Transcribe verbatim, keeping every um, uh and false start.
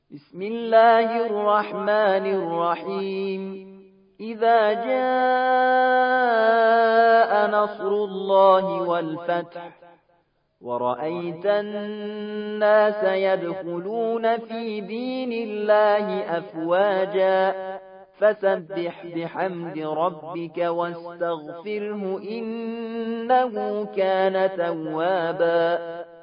بسم الله الرحمن الرحيم إذا جاء نصر الله والفتح ورأيت الناس يدخلون في دين الله أفواجا فسبح بحمد ربك واستغفره إنه كان توابا